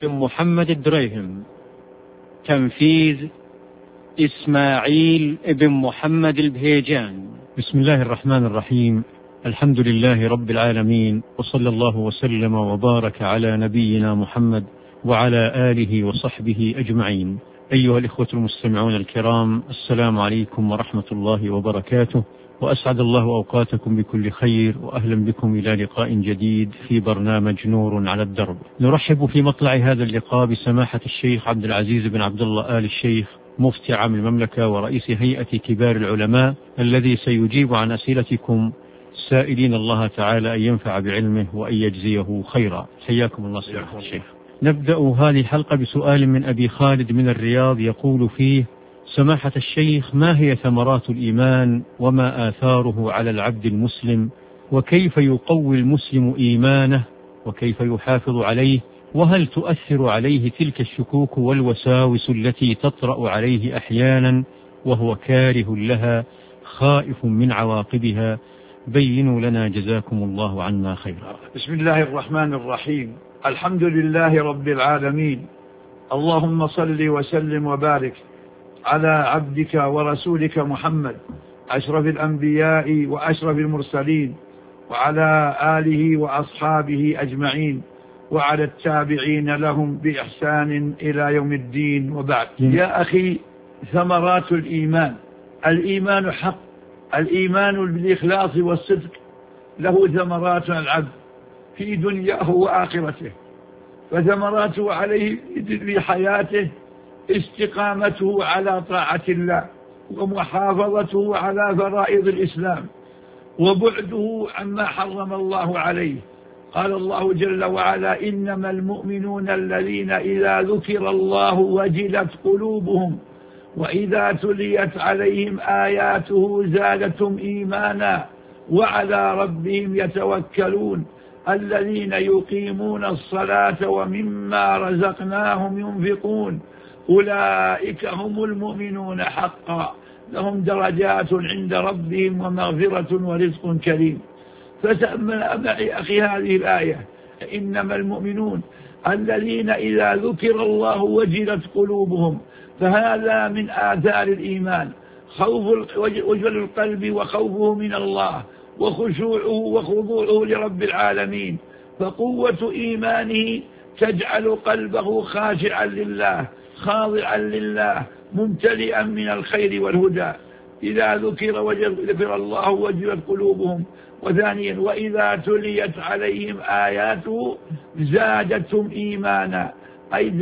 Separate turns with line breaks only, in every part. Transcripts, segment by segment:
محمد الدريهم. تنفيذ إسماعيل بن محمد البهيجان.
بسم الله الرحمن الرحيم. الحمد لله رب العالمين، وصلى الله وسلم وبارك على نبينا محمد وعلى آله وصحبه أجمعين. أيها الإخوة المستمعون الكرام، السلام عليكم ورحمة الله وبركاته، وأسعد الله أوقاتكم بكل خير، وأهلا بكم إلى لقاء جديد في برنامج نور على الدرب. نرحب في مطلع هذا اللقاء بسماحة الشيخ عبد العزيز بن عبد الله آل الشيخ، مفتي عام المملكة ورئيس هيئة كبار العلماء، الذي سيجيب عن أسئلتكم سائلين الله تعالى أن ينفع بعلمه وأن يجزيه خيرا. حياكم الله سماحة الشيخ. نبدأ هذه الحلقة بسؤال من أبي خالد من الرياض، يقول فيه: سماحة الشيخ، ما هي ثمرات الإيمان وما آثاره على العبد المسلم، وكيف يقوي المسلم إيمانه وكيف يحافظ عليه، وهل تؤثر عليه تلك الشكوك والوساوس التي تطرأ عليه أحيانا وهو كاره لها خائف من عواقبها؟ بينوا لنا جزاكم الله عنا خيرا.
بسم الله الرحمن الرحيم. الحمد لله رب العالمين، اللهم صل وسلم وبارك على عبدك ورسولك محمد أشرف الأنبياء وأشرف المرسلين، وعلى آله وأصحابه أجمعين، وعلى التابعين لهم بإحسان إلى يوم الدين، وبعد. يا أخي، ثمرات الإيمان حق. الإيمان بالإخلاص والصدق له ثمرات العبد في دنياه وآخرته، فثمراته عليه في حياته استقامته على طاعة الله، ومحافظته على فرائض الإسلام، وبعده عما حرم الله عليه. قال الله جل وعلا: إنما المؤمنون الذين إذا ذكر الله وجلت قلوبهم وإذا تليت عليهم آياته زادتهم إيمانا وعلى ربهم يتوكلون الذين يقيمون الصلاة ومما رزقناهم ينفقون أولئك هم المؤمنون حقا لهم درجات عند ربهم ومغفرة ورزق كريم. فتأمل معي أخي هذه الآية: إنما المؤمنون الذين إذا ذكر الله وجلت قلوبهم. فهذا من آثار الإيمان، خوف وجل القلب وخوفه من الله، وخشوعه وخضوعه لرب العالمين. فقوة إيمانه تجعل قلبه خاشعا لله، خاضعا لله، ممتلئا من الخير والهدى. إذا ذكر الله وجلت قلوبهم. وثانيا: وإذا تليت عليهم آياته زادتهم إيمانا، أي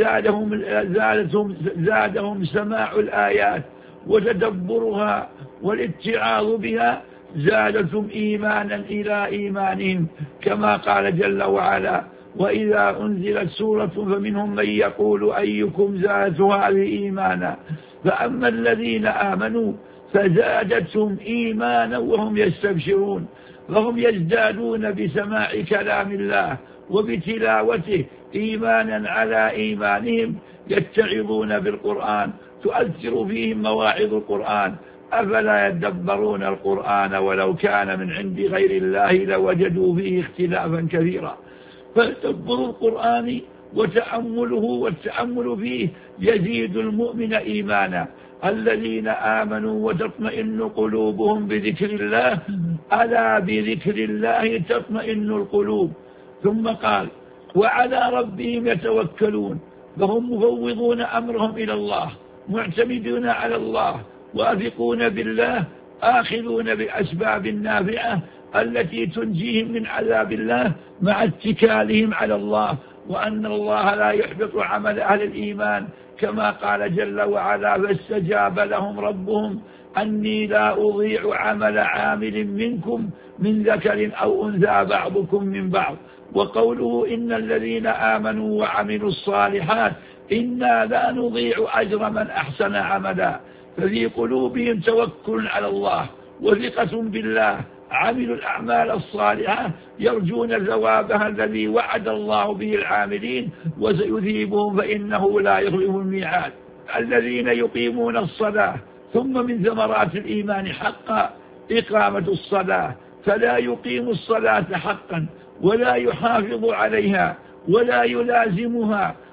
زادهم سماع الآيات وتدبرها والاتعاظ بها، زادتهم إيمانا إلى إيمانهم، كما قال جل وعلا: وإذا أنزلت سورة فمنهم من يقول أيكم زادته هذه إيمانا. فأما الذين آمنوا فزادتهم إيمانا وهم يستبشرون، فهم يزدادون بسماع كلام الله وبتلاوته إيمانا على إيمانهم، يتعظون بالقرآن، تؤثر فيهم مواعظ القرآن. أفلا يدبرون القرآن ولو كان من عند غير الله لوجدوا فيه اختلافا كثيرا. فتدبر القرآن وتأمله والتأمل فيه يزيد المؤمن إيمانا. الذين آمنوا وتطمئن قلوبهم بذكر الله، ألا بذكر الله تطمئن القلوب. ثم قال: وعلى ربهم يتوكلون، فهم مفوضون أمرهم إلى الله، معتمدون على الله، واثقون بالله، آخذون بالأسباب النافعة التي تنجيهم من عذاب الله مع اتكالهم على الله، وأن الله لا يحبط عمل أهل الإيمان، كما قال جل وعلا: فاستجاب لهم ربهم أني لا أضيع عمل عامل منكم من ذكر أو أنثى بعضكم من بعض. وقوله: إن الذين آمنوا وعملوا الصالحات إنا لا نضيع أجر من أحسن عملا. ففي قلوبهم توكل على الله وثقة بالله، عملوا الأعمال الصالحة يرجون ثوابها الذي وعد الله به العاملين، وسيثيبهم فإنه لا يخلف الميعاد. الذين يقيمون الصلاة. ثم من ثمرات الإيمان حقا إقامة الصلاة، فلا يقيم الصلاة حقا ولا يحافظ عليها ولا يلازمها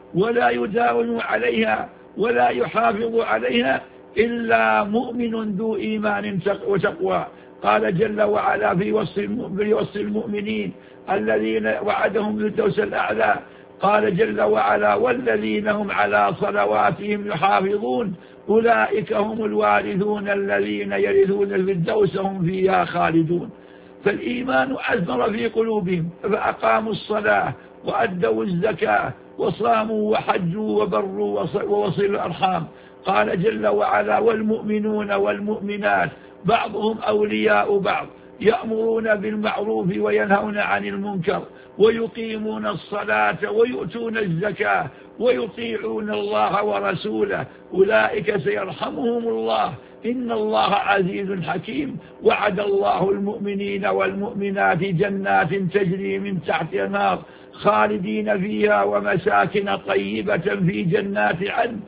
ولا يداوم عليها ولا يحافظ عليها إلا مؤمن ذو إيمان وتقوى. قال جل وعلا في وصف المؤمنين الذين وعدهم بالفردوس الأعلى، قال جل وعلا: والذين هم على صلواتهم يحافظون أولئك هم الوارثون الذين يرثون الفردوس هم فيها خالدون. فالإيمان أثمر في قلوبهم فأقاموا الصلاة وأدوا الزكاة وصاموا وحجوا وبروا ووصلوا الأرحام. قال جل وعلا: والمؤمنون والمؤمنات بعضهم أولياء بعض يأمرون بالمعروف وينهون عن المنكر ويقيمون الصلاة ويؤتون الزكاة ويطيعون الله ورسوله أولئك سيرحمهم الله إن الله عزيز حكيم. وعد الله المؤمنين والمؤمنات جنات تجري من تحتها الأنهار خالدين فيها ومساكن طيبة في جنات عدن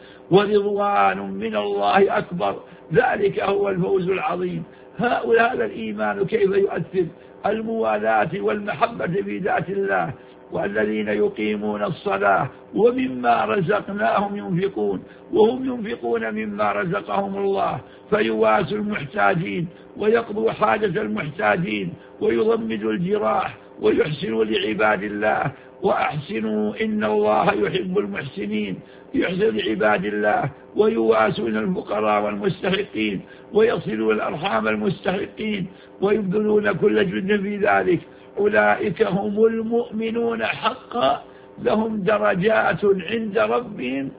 ورضوان من الله أكبر ذلك هو الفوز العظيم. هذا الإيمان كيف يؤثر؟ الموالاة والمحبة في ذات الله، والذين يقيمون الصلاة ومما رزقناهم ينفقون، وهم ينفقون مما رزقهم الله فيواسوا المحتاجين ويقضوا حاجة المحتاجين ويضمدوا الجراح ويحسنوا لعباد الله وأحسنوا إن الله يحب المحسنين. يحسن لعباد الله ويواسون الفقراء والمستحقين ويصلون الأرحام المستحقين ويبذلون كل جهد في ذلك. أولئك هم المؤمنون حقا لهم درجات عند ربهم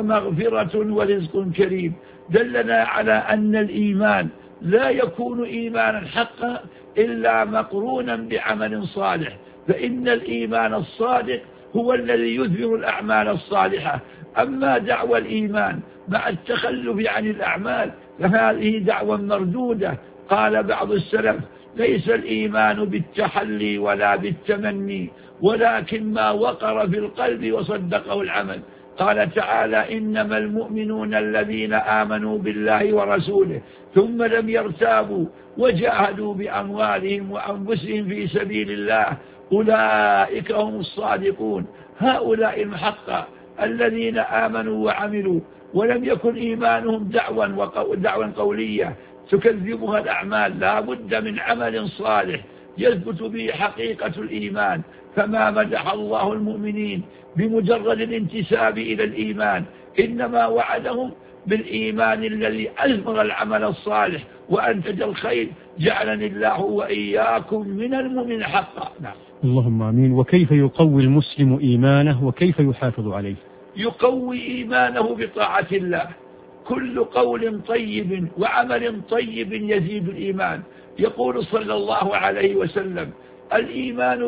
ومغفرة ورزق كريم. دلنا على أن الإيمان لا يكون إيمانا حقا إلا مقرونا بعمل صالح، فإن الإيمان الصادق هو الذي يثمر الأعمال الصالحة. أما دعوى الإيمان مع التخلف عن الأعمال فهذه دعوى مردودة. قال بعض السلف: ليس الإيمان بالتحلي ولا بالتمني ولكن ما وقر في القلب وصدقه العمل. قال تعالى: إنما المؤمنون الذين آمنوا بالله ورسوله ثم لم يرتابوا وجاهدوا بأموالهم وأنفسهم في سبيل الله أولئك هم الصادقون. هؤلاء المحقق الذين آمنوا وعملوا ولم يكن إيمانهم دعوى قولية تكذبها الأعمال، لا بد من عمل صالح يثبت به حقيقة الإيمان. فما مدح الله المؤمنين بمجرد الانتساب إلى الإيمان، إنما وعدهم بالإيمان الذي أثمر العمل الصالح وأنتج الخير. جعلني الله وإياكم من المؤمنين حقا. نعم.
اللهم آمين. وكيف يقوي المسلم إيمانه وكيف يحافظ عليه؟
يقوي إيمانه بطاعة الله. كل قول طيب وعمل طيب يزيد الإيمان. يقول صلى الله عليه وسلم: الإيمان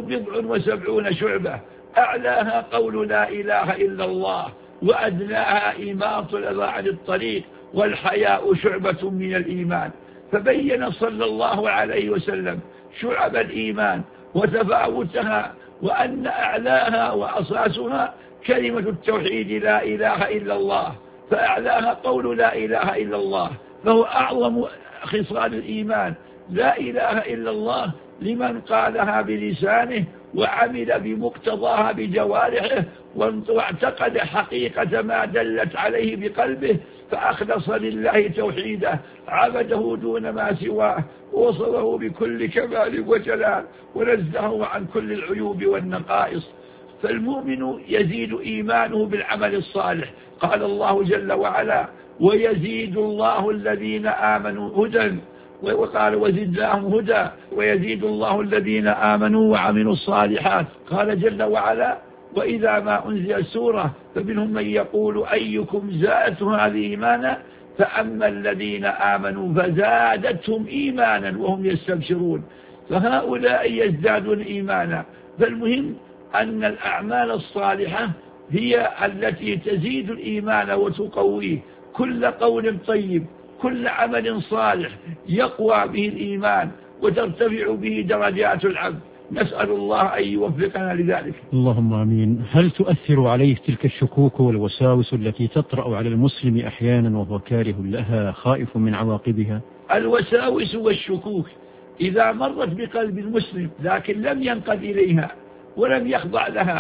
70 شعبة أعلاها قول لا إله إلا الله وأدناها إماطة الأذى عن الطريق والحياء شعبة من الإيمان. فبين صلى الله عليه وسلم شعب الإيمان وتفاوتها، وأن أعلاها وأساسها كلمة التوحيد لا إله إلا الله، فأعلاها قول لا إله إلا الله، فهو أعظم خصال الإيمان. لا إله إلا الله لمن قالها بلسانه وعمل بمقتضاها بجوارحه واعتقد حقيقة ما دلت عليه بقلبه فأخلص لله توحيده، عبده دون ما سواه، ووصفه بكل كمال وجلال ونزهه عن كل العيوب والنقائص. فالمؤمن يزيد إيمانه بالعمل الصالح. قال الله جل وعلا: ويزيد الله الذين آمنوا هدى، وقال: وزدناهم هدى ويزيد الله الذين آمنوا وعملوا الصالحات. قال جل وعلا: وإذا ما أنزل سورة فمنهم من يقول أيكم زادته هذه إيمانا فأما الذين آمنوا فزادتهم إيمانا وهم يستبشرون. فهؤلاء يزدادون إيمانا. فالمهم أن الأعمال الصالحة هي التي تزيد الإيمان وتقويه. كل قول طيب، كل عمل صالح يقوى به الإيمان وترتفع به درجات العبد. نسأل الله أن يوفقنا لذلك.
اللهم آمين. هل تؤثر عليه تلك الشكوك والوساوس التي تطرأ على المسلم أحيانا وهو كاره لها خائف من عواقبها؟
الوساوس والشكوك إذا مرت بقلب المسلم لكن لم ينقد إليها ولم يخضع لها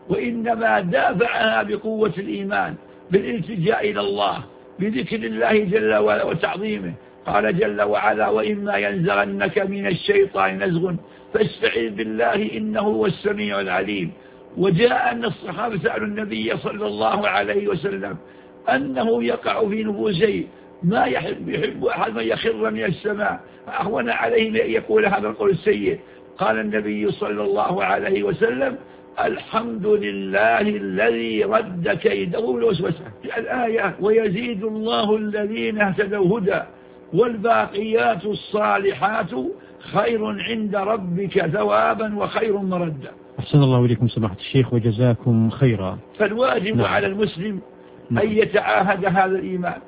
وإنما دافعها بقوة الإيمان بالالتجاء إلى الله بذكر الله جل وعلا وتعظيمه. قال جل وعلا: وإما ينزغنك من الشيطان نزغ فاستعذ بالله إنه هو السميع العليم. وجاء أن الصحابة سألوا النبي صلى الله عليه وسلم أنه يقع في نفوسه ما يحب أحد من يخر من السماء أهون عليه من يقول هذا القول السيء. قال النبي صلى الله عليه وسلم: الحمد لله الذي رد كيده بالوسوسة. الآية: ويزيد الله الذين اهتدوا هدى والباقيات الصالحات خير عند ربك ثوابا وخير مردا.
أحسن الله إليكم سماحة الشيخ وجزاكم خيرا.
فالواجب على المسلم أن يتعاهد هذا الإيمان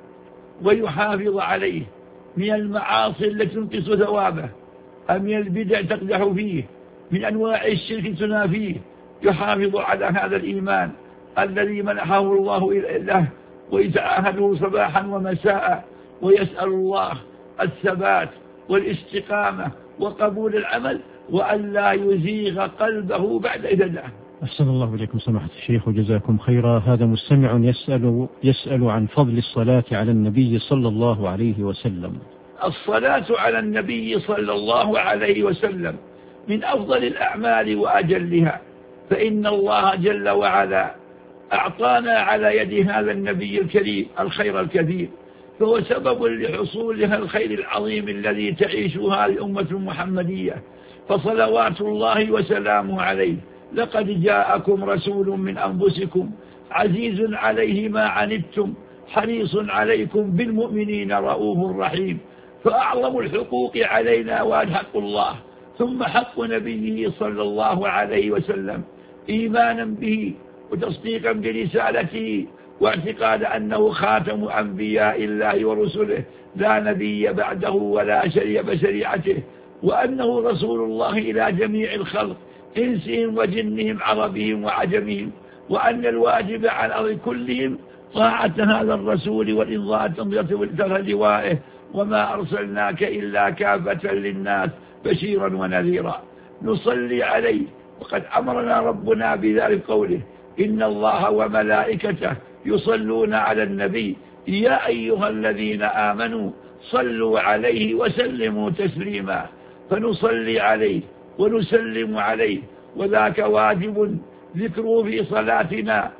ويحافظ عليه من المعاصي التي تنقص ثوابه، من البدع تقدح فيه، من أنواع الشرك تنافيه. يحافظ على هذا الإيمان الذي منحه الله له ويتعاهده صباحا ومساء، ويسأل الله الثبات والاستقامة وقبول العمل وأن لا يزيغ قلبه بعد إذ هداه.
أحسن الله إليكم سماحة الشيخ وجزاكم خيرا. هذا مستمع يسأل عن فضل الصلاة على النبي صلى الله عليه وسلم.
الصلاة على النبي صلى الله عليه وسلم من أفضل الأعمال وأجلها، فإن الله جل وعلا أعطانا على يد هذا النبي الكريم الخير الكثير، فهو سبب لحصولها الخير العظيم الذي تعيشها الأمة المحمدية. فصلوات الله وسلامه عليه: لقد جاءكم رسول من أنفسكم عزيز عليه ما عنتم حريص عليكم بالمؤمنين رؤوف رحيم. فأعظم الحقوق علينا وأن حق الله ثم حق نبيه صلى الله عليه وسلم إيمانا به وتصديقا برسالته واعتقاد أنه خاتم أنبياء الله ورسله لا نبي بعده ولا شريع بشريعته، وأنه رسول الله إلى جميع الخلق إنسهم وجنهم عربهم وعجمهم، وأن الواجب على الأرض كلهم طاعة هذا الرسول والإنضاء تحت لوائه، وما أرسلناك إلا كافة للناس بشيرا ونذيرا. نصلي عليه وقد أمرنا ربنا بذلك قوله: إن الله وملائكته يصلون على النبي يا أيها الذين آمنوا صلوا عليه وسلموا تسليما. فنصلي عليه ونسلم عليه، وذاك واجب ذكره في صلاتنا،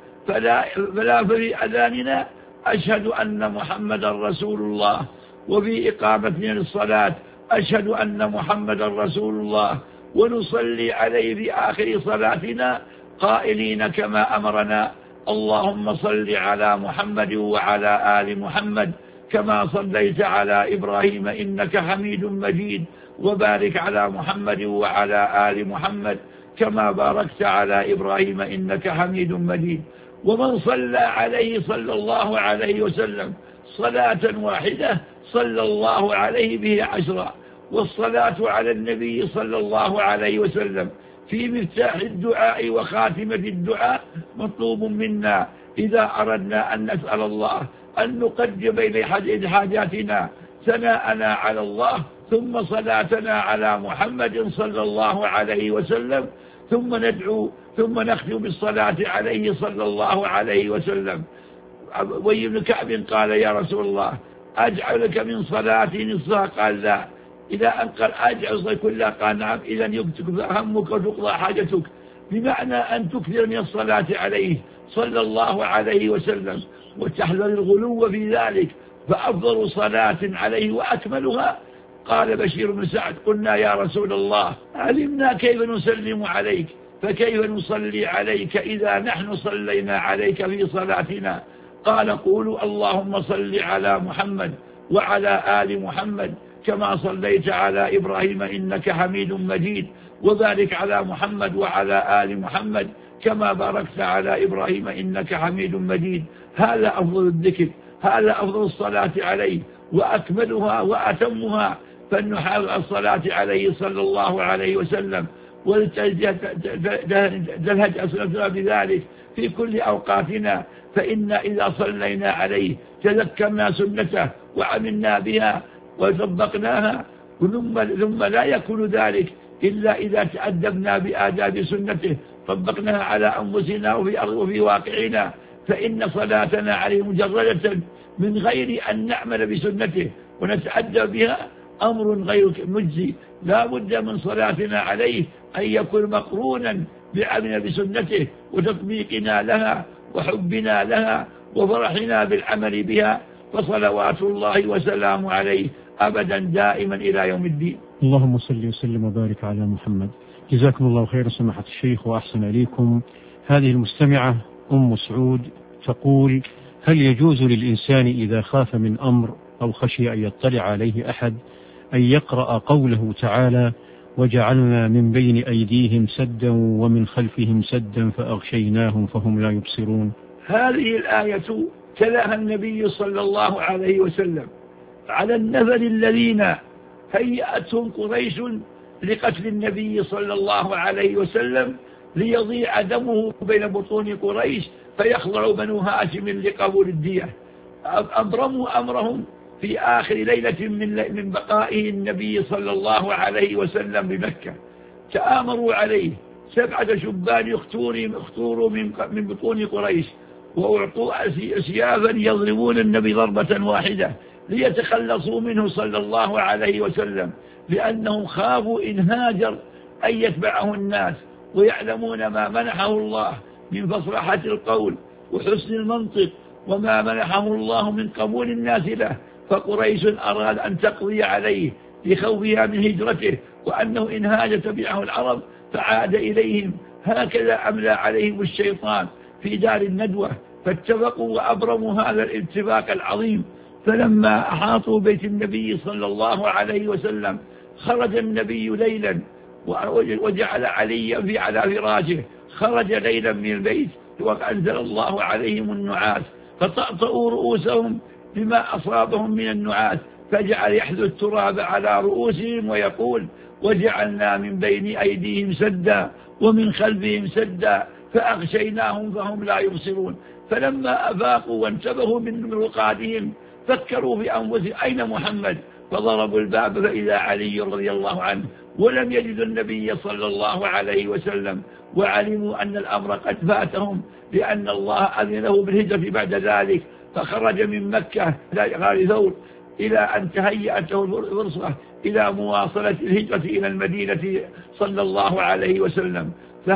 فلا في أذاننا أشهد أن محمدا رسول الله، وفي إقامتنا للصلاة أشهد أن محمدا رسول الله، ونصلي عليه في آخر صلاتنا قائلين كما أمرنا: اللهم صل على محمد وعلى آل محمد كما صليت على إبراهيم إنك حميد مجيد، وبارك على محمد وعلى آل محمد كما باركت على إبراهيم إنك حميد مجيد. ومن صلى عليه صلى الله عليه وسلم صلاة واحدة صلى الله عليه به 10. والصلاة على النبي صلى الله عليه وسلم في مفتاح الدعاء وخاتمة الدعاء مطلوب منا إذا أردنا أن نسأل الله أن نقدم بين حاجاتنا ثناءنا على الله، ثم صلاتنا على محمد صلى الله عليه وسلم، ثم ندعو، ثم نختم بالصلاة عليه صلى الله عليه وسلم. أبي بن كعب قال: يا رسول الله أجعلك من صلاتي نصها؟ قال: لا. إذا أنقل أجعل كلها؟ قال: نعم. إذا يكتب همك وتقضى حاجتك، بمعنى أن تكثر من الصلاة عليه صلى الله عليه وسلم وتحذر الغلو في ذلك. فأفضل صلاة عليه وأكملها قال بشير بن سعد: قلنا يا رسول الله علمنا كيف نسلم عليك، فكيف نصلي عليك إذا نحن صلينا عليك في صلاتنا؟ قال: قولوا اللهم صل على محمد وعلى آل محمد كما صليت على إبراهيم إنك حميد مجيد، وبارك على محمد وعلى آل محمد كما باركت على إبراهيم إنك حميد مجيد. هذا أفضل الذكر، هذا أفضل الصلاة عليه وأكملها وأتمها. فلنحافظ على الصلاة عليه صلى الله عليه وسلم ولتلهج أسلافنا بذلك في كل أوقاتنا، فإن إذا صلينا عليه تذكرنا سنته وعملنا بها وطبقناها ثم لا يكون ذلك إلا إذا تأدبنا بآداب سنته طبقناها على أنفسنا وفي واقعنا، فإن صلاتنا عليه مجردة من غير أن نعمل بسنته ونتأدب بها أمر غير مجزي. لا بد من صلاتنا عليه أن يكون مقرونا بعمل بسنته وتطبيقنا لها وحبنا لها وفرحنا بالعمل بها، فصلوات الله وسلامه عليه أبدا دائما إلى يوم الدين.
اللهم صل وسلم وبارك على محمد. جزاكم الله خيرا سماحة الشيخ وأحسن إليكم. هذه المستمعة أم سعود تقول: هل يجوز للإنسان إذا خاف من أمر أو خشي أن يطلع عليه أحد أن يقرأ قوله تعالى: وجعلنا من بين أيديهم سدا ومن خلفهم سدا فأغشيناهم فهم لا يبصرون؟
هذه الآية تلاها النبي صلى الله عليه وسلم على النفر الذين هيأتهم قريش لقتل النبي صلى الله عليه وسلم ليضيع دمه بين بطون قريش فيخضع بنو هاشم لقبول الدية. أبرموا أمرهم في آخر ليلة من بقائه النبي صلى الله عليه وسلم بمكة، تآمروا عليه 7 شبان اختوروا من بطون قريش وأعطوا أسيافا يضربون النبي ضربة واحدة ليتخلصوا منه صلى الله عليه وسلم، لأنهم خافوا إن هاجر أن يتبعه الناس، ويعلمون ما منحه الله من فصاحة القول وحسن المنطق وما منحه الله من قبول الناس له. فقريش أراد أن تقضي عليه لخوفها من هجرته، وأنه إن هاج تبعه العرب فعاد إليهم. هكذا أملى عليهم الشيطان في دار الندوة، فاتفقوا وأبرموا هذا الاتفاق العظيم. فلما أحاطوا بيت النبي صلى الله عليه وسلم خرج النبي ليلا وجعل عليا على فراشه، خرج ليلا من البيت وأنزل الله عليهم النعاس فطأطأوا رؤوسهم بما أصابهم من النعاس، فجعل يحث التراب على رؤوسهم ويقول: وجعلنا من بين أيديهم سدا ومن خلفهم سدا فأغشيناهم فهم لا يبصرون. فلما أفاقوا وانتبهوا من رقادهم فكروا بأنفسهم: أين محمد؟ فضربوا الباب فإذا علي رضي الله عنه، ولم يجدوا النبي صلى الله عليه وسلم، وعلموا أن الأمر قد فاتهم لأن الله أذن له بالهجرة بعد ذلك، فخرج من مكة إلى غار ثور إلى أن تهيأت له الفرصة إلى مواصلة الهجرة إلى المدينة صلى الله عليه وسلم.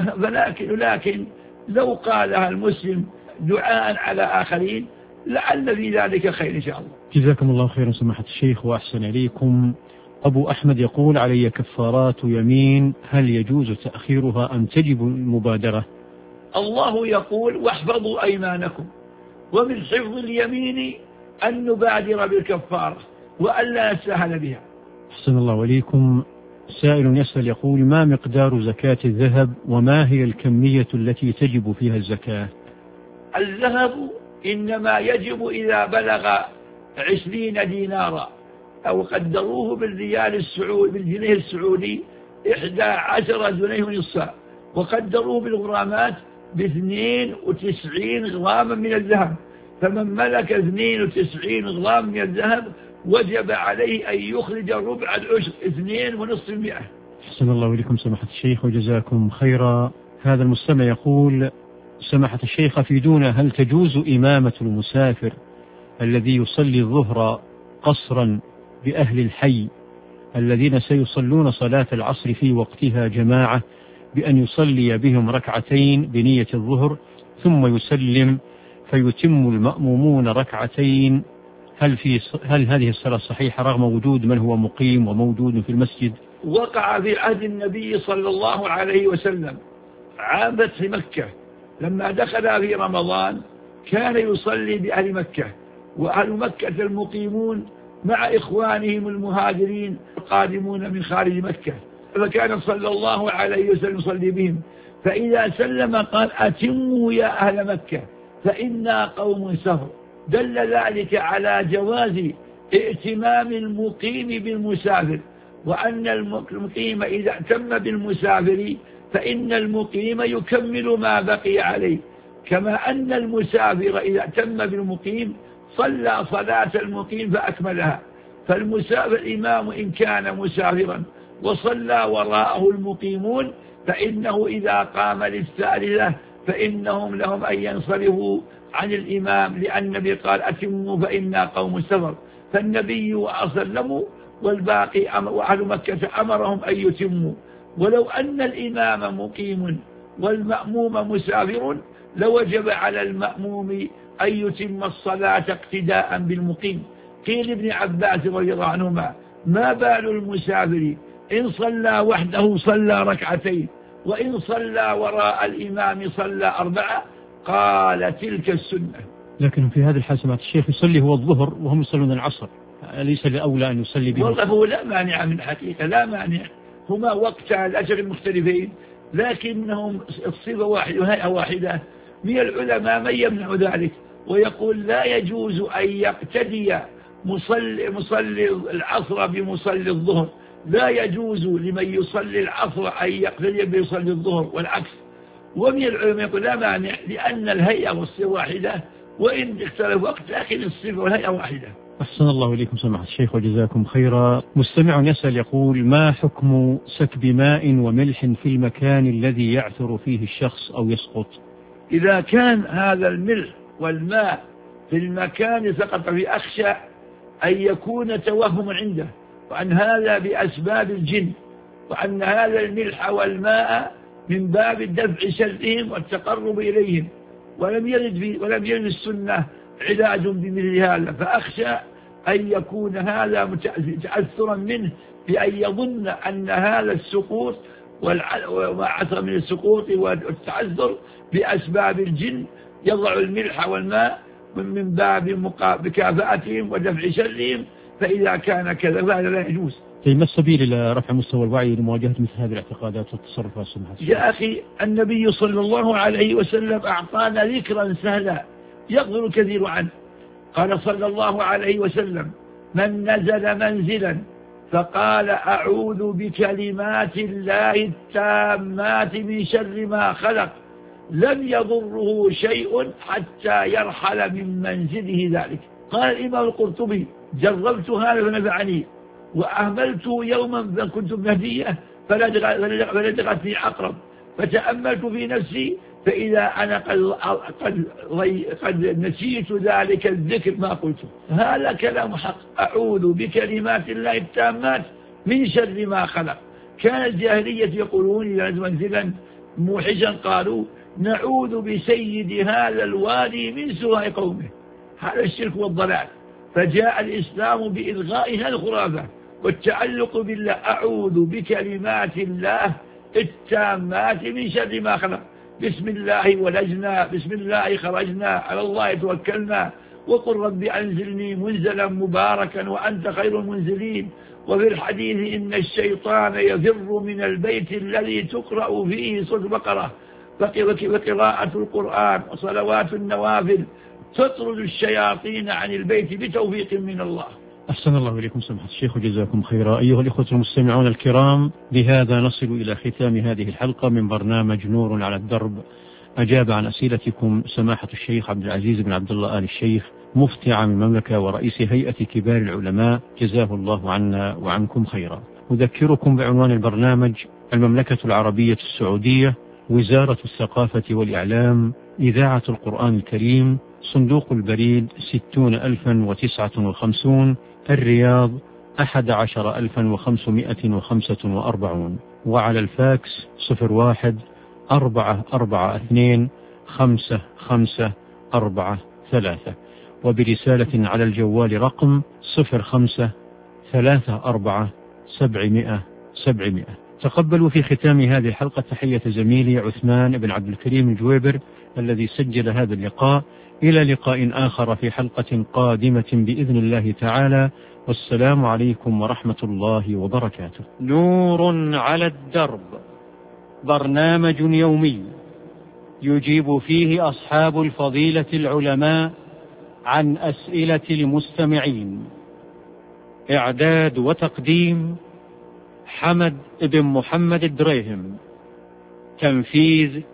لكن لو قالها المسلم دعاء على آخرين لعل في ذلك خير إن شاء الله.
جزاكم الله خيرا سماحة الشيخ وأحسن إليكم. أبو أحمد يقول: علي كفارات يمين، هل يجوز تأخيرها أم تجب المبادرة؟
الله يقول: واحفظوا أيمانكم، ومن حفظ اليمين أن نبادر بالكفارة وألا نستهل بها.
أحسن الله إليكم. سائل يسأل يقول: ما مقدار زكاة الذهب وما هي الكمية التي تجب فيها الزكاة؟
الذهب إنما يجب إذا بلغ 20 دينارا، أو قدروه بالجنيه السعودي 11 جنيه ونصف، وقدروه بالغرامات ب92 غراما من الذهب. فمن ملك 92 غرام من الذهب وجب عليه أن يخرج ربع العشر 2.5%.
أحسن الله إليكم سماحة الشيخ وجزاكم خيرا. هذا المستمع يقول: سماحة الشيخ أفيدونا، هل تجوز إمامة المسافر الذي يصلي الظهر قصرا بأهل الحي الذين سيصلون صلاة العصر في وقتها جماعة بأن يصلي بهم ركعتين بنية الظهر ثم يسلم فيتم المأمومون ركعتين؟ هل هذه الصلاة صحيحة رغم وجود من هو مقيم وموجود في المسجد؟
وقع في عهد النبي صلى الله عليه وسلم عام فتح مكة، لما دخل في رمضان كان يصلي بأهل مكة، وأهل مكة المقيمون مع إخوانهم المهاجرين القادمون من خارج مكة، فكان صلى الله عليه وسلم يصلي بهم، فإذا سلم قال: أتموا يا أهل مكة فإنا قوم سفر. دل ذلك على جواز ائتمام المقيم بالمسافر، وأن المقيم إذا اعتم بالمسافر فإن المقيم يكمل ما بقي عليه، كما أن المسافر إذا اعتم بالمقيم صلى صلاة المقيم فأكملها. فالإمام إن كان مسافرا وصلى وراءه المقيمون فإنه إذا قام للثالثة فإنهم لهم أن ينصرفوا عن الإمام، لأن النبي قال أتموا فإنا قوم سفر، فالنبي وأسلموا والباقي وأهل مكة أمرهم أن يتموا. ولو أن الإمام مقيم والمأموم مسافر لوجب على المأموم أن يتم الصلاة اقتداء بالمقيم. قيل ابن عباس رضي الله عنهما ما بال المسافر إن صلى وحده صلى ركعتين وإن صلى وراء الإمام صلى 4؟ قال تلك السنة.
لكن في هذه الحال سمعت الشيخ يصلي هو الظهر وهم يصلون العصر، أليس الأولى أن يصلي بهم؟
والله هو لا مانع من حقيقة، لا مانع، هما وقتا الأجر مختلفين لكنهم الصفة واحدة وهيئة واحدة. من العلماء من يمنع ذلك ويقول لا يجوز أن يقتدي مصلي العصر بمصلي الظهر، لا يجوز لمن يصلي العصر أن يقتدي بيصلي الظهر والعكس. ومن العلماء يقول لا مانع لأن الهيئة والصفة واحدة وإن اختلف وقت لكن الصفة والهيئة واحدة.
أحسن الله إليكم سماحة الشيخ وجزاكم خيرا. مستمع يسأل يقول ما حكم سكب ماء وملح في المكان الذي يعثر فيه الشخص أو يسقط؟
إذا كان هذا الملح والماء في المكان سقط فيه أخشى أن يكون توهم عنده، وأن هذا بأسباب الجن، وأن هذا الملح والماء من باب دفع شرهم والتقرب إليهم، ولم يرد السنة علاج بمثل هذا، فأخشى أن يكون هذا تأثرا منه بأن يظن أن هذا السقوط وما عثر من السقوط والتعذر بأسباب الجن، يضع الملح والماء من باب مكافأتهم ودفع شرهم، فإذا كان كذا فهذا لا يجوز.
ما السبيل إلى رفع مستوى الوعي لمواجهة مثل هذه الاعتقادات والتصرفات؟
يا أخي النبي صلى الله عليه وسلم أعطانا ذكرا سهلا يغفل الكثير عنه. قال صلى الله عليه وسلم من نزل منزلا فقال أعوذ بكلمات الله التامات من شر ما خلق لم يضره شيء حتى يرحل من منزله ذلك. قال الإمام القرطبي جربت هذا فنفعني، وأهملت يوما كنت مهدية فلدغتني عقرب، فتأملت في نفسي فإذا أنا قد نسيت ذلك الذكر ما قلته. هذا كلام حق، أعوذ بكلمات الله التامات من شر ما خلق. كان الجاهلية يقولون إذا نزل منزلا موحشا قالوا نعوذ بسيد هذا الوادي من سوء قومه. هذا الشرك والضلال، فجاء الإسلام بإلغاء هذه الخرافة والتعلق بالله. أعوذ بكلمات الله التامات من شر ما خلق. بسم الله ولجنا، بسم الله خرجنا، على الله توكلنا، وقل رب أنزلني منزلا مباركا وأنت خير المنزلين. وفي الحديث إن الشيطان يفر من البيت الذي تقرأ فيه سورة البقرة، وقراءة القرآن وصلوات النوافل تطرد الشياطين عن البيت بتوفيق من الله.
أحسن الله إليكم سماحة الشيخ وجزاكم خيرا. أيها الإخوة المستمعون الكرام، بهذا نصل إلى ختام هذه الحلقة من برنامج نور على الدرب. أجاب عن أسئلتكم سماحة الشيخ عبد العزيز بن عبد الله آل الشيخ مفتي عام المملكة ورئيس هيئة كبار العلماء، جزاه الله عنا وعنكم خيرا. أذكركم بعنوان البرنامج: المملكة العربية السعودية، وزارة الثقافة والإعلام، إذاعة القرآن الكريم، صندوق البريد 60,059 الرياض 11,545، وعلى الفاكس 01-442-5543، وبرسالة على الجوال رقم 05-34-700-700. تقبلوا في ختام هذه الحلقة تحية زميلي عثمان بن عبد الكريم الجويبر الذي سجل هذا اللقاء. إلى لقاء آخر في حلقة قادمة بإذن الله تعالى، والسلام عليكم ورحمة الله وبركاته.
نور على الدرب، برنامج يومي يجيب فيه أصحاب الفضيلة العلماء عن أسئلة المستمعين. إعداد وتقديم حمد بن محمد الدريهم. تنفيذ